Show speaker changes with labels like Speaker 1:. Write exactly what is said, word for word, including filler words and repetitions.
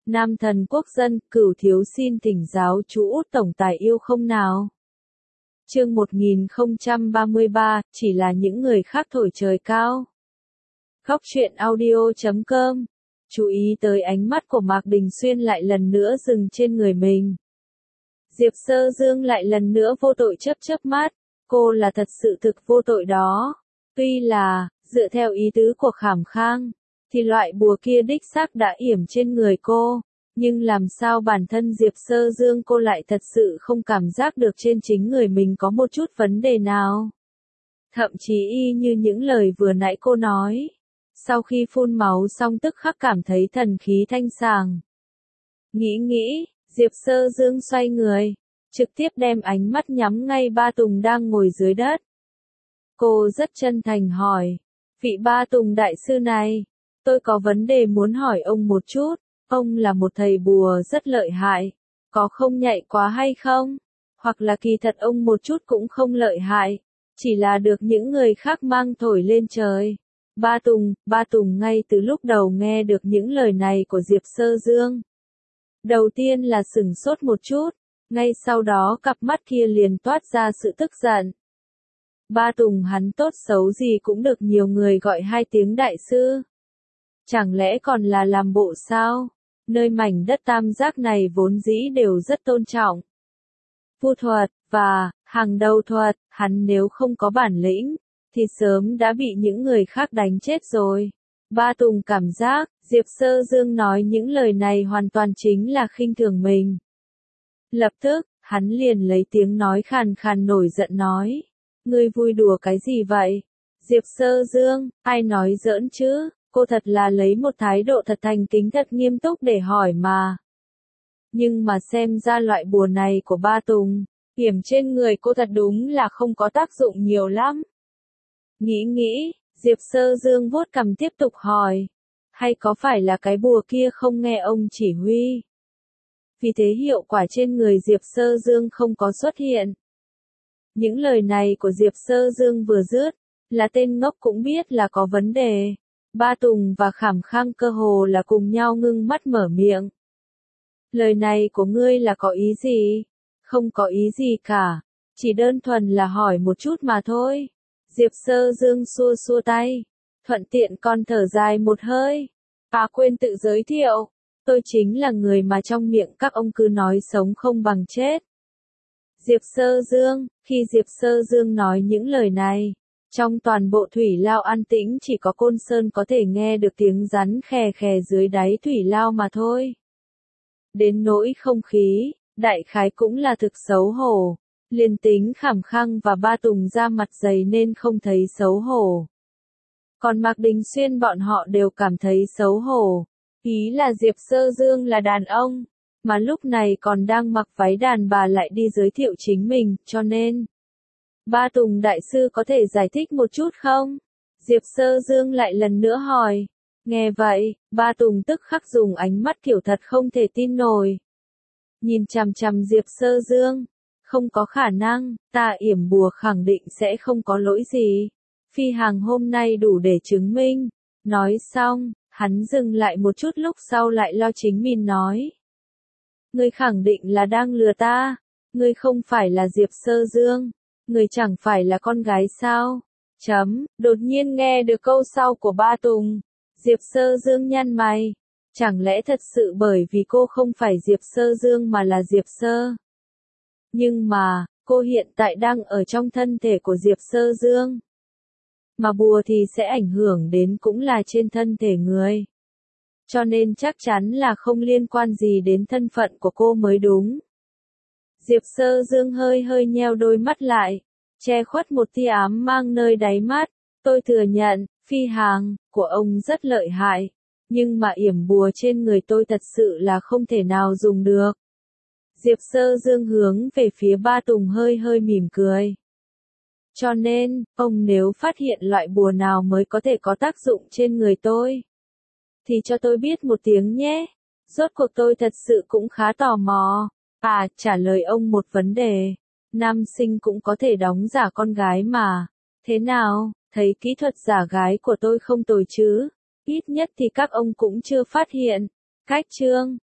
Speaker 1: Nam thần quốc dân, Cửu thiếu xin thỉnh giáo chú Út tổng tài yêu không nào. Chương một nghìn không trăm ba mươi ba, chỉ là những người khác thổi trời cao. Góc truyện audio chấm com. Chú ý tới ánh mắt của Mạc Đình Xuyên lại lần nữa dừng trên người mình. Diệp Sơ Dương lại lần nữa vô tội chớp chớp mắt, cô là thật sự thực vô tội đó. Tuy là, dựa theo ý tứ của Khảm Khang, thì loại bùa kia đích xác đã yểm trên người cô, nhưng làm sao bản thân Diệp Sơ Dương cô lại thật sự không cảm giác được trên chính người mình có một chút vấn đề nào. Thậm chí y như những lời vừa nãy cô nói, sau khi phun máu xong tức khắc cảm thấy thần khí thanh sàng. Nghĩ nghĩ, Diệp Sơ Dương xoay người, trực tiếp đem ánh mắt nhắm ngay Ba Tùng đang ngồi dưới đất. Cô rất chân thành hỏi, vị Ba Tùng đại sư này, tôi có vấn đề muốn hỏi ông một chút, ông là một thầy bùa rất lợi hại, có không nhạy quá hay không? Hoặc là kỳ thật ông một chút cũng không lợi hại, chỉ là được những người khác mang thổi lên trời. Ba Tùng, Ba Tùng ngay từ lúc đầu nghe được những lời này của Diệp Sơ Dương. Đầu tiên là sửng sốt một chút, ngay sau đó cặp mắt kia liền toát ra sự tức giận. Ba Tùng hắn tốt xấu gì cũng được nhiều người gọi hai tiếng đại sư. Chẳng lẽ còn là làm bộ sao? Nơi mảnh đất tam giác này vốn dĩ đều rất tôn trọng vu thuật, và, hàng đầu thuật, hắn nếu không có bản lĩnh, thì sớm đã bị những người khác đánh chết rồi. Ba Tùng cảm giác, Diệp Sơ Dương nói những lời này hoàn toàn chính là khinh thường mình. Lập tức, hắn liền lấy tiếng nói khàn khàn nổi giận nói, ngươi vui đùa cái gì vậy? Diệp Sơ Dương, ai nói giỡn chứ? Cô thật là lấy một thái độ thật thành kính thật nghiêm túc để hỏi mà. Nhưng mà xem ra loại bùa này của Ba Tùng, yểm trên người cô thật đúng là không có tác dụng nhiều lắm. Nghĩ nghĩ, Diệp Sơ Dương vuốt cằm tiếp tục hỏi, hay có phải là cái bùa kia không nghe ông chỉ huy? Vì thế hiệu quả trên người Diệp Sơ Dương không có xuất hiện. Những lời này của Diệp Sơ Dương vừa dứt, là tên ngốc cũng biết là có vấn đề. Ba Tùng và Khảm Khang cơ hồ là cùng nhau ngưng mắt mở miệng. Lời này của ngươi là có ý gì? Không có ý gì cả, chỉ đơn thuần là hỏi một chút mà thôi. Diệp Sơ Dương xua xua tay, thuận tiện còn thở dài một hơi. À quên tự giới thiệu, tôi chính là người mà trong miệng các ông cứ nói sống không bằng chết. Diệp Sơ Dương, khi Diệp Sơ Dương nói những lời này, trong toàn bộ thủy lao an tĩnh chỉ có Côn Sơn có thể nghe được tiếng rắn khè khè dưới đáy thủy lao mà thôi. Đến nỗi không khí, đại khái cũng là thực xấu hổ. Liền tính Khảm Khang và Ba Tùng ra mặt dày nên không thấy xấu hổ. Còn Mạc Đình Xuyên bọn họ đều cảm thấy xấu hổ. Ý là Diệp Sơ Dương là đàn ông, mà lúc này còn đang mặc váy đàn bà lại đi giới thiệu chính mình, cho nên Ba Tùng đại sư có thể giải thích một chút không? Diệp Sơ Dương lại lần nữa hỏi. Nghe vậy, Ba Tùng tức khắc dùng ánh mắt kiểu thật không thể tin nổi. Nhìn chằm chằm Diệp Sơ Dương. Không có khả năng, ta yểm bùa khẳng định sẽ không có lỗi gì. Phi hàng hôm nay đủ để chứng minh. Nói xong, hắn dừng lại một chút lúc sau lại lo chính mình nói. Ngươi khẳng định là đang lừa ta. Ngươi không phải là Diệp Sơ Dương. Ngươi chẳng phải là con gái sao? Chấm, đột nhiên nghe được câu sau của Ba Tùng. Diệp Sơ Dương nhăn mày. Chẳng lẽ thật sự bởi vì cô không phải Diệp Sơ Dương mà là Diệp Sơ? Nhưng mà, cô hiện tại đang ở trong thân thể của Diệp Sơ Dương. Mà bùa thì sẽ ảnh hưởng đến cũng là trên thân thể người. Cho nên chắc chắn là không liên quan gì đến thân phận của cô mới đúng. Diệp Sơ Dương hơi hơi nheo đôi mắt lại, che khuất một tia ám mang nơi đáy mắt. Tôi thừa nhận, phi hàng của ông rất lợi hại, nhưng mà yểm bùa trên người tôi thật sự là không thể nào dùng được. Diệp Sơ Dương hướng về phía Ba Tùng hơi hơi mỉm cười. Cho nên, ông nếu phát hiện loại bùa nào mới có thể có tác dụng trên người tôi, thì cho tôi biết một tiếng nhé. Rốt cuộc tôi thật sự cũng khá tò mò. À, trả lời ông một vấn đề. Nam sinh cũng có thể đóng giả con gái mà. Thế nào, thấy kỹ thuật giả gái của tôi không tồi chứ? Ít nhất thì các ông cũng chưa phát hiện. Cách chương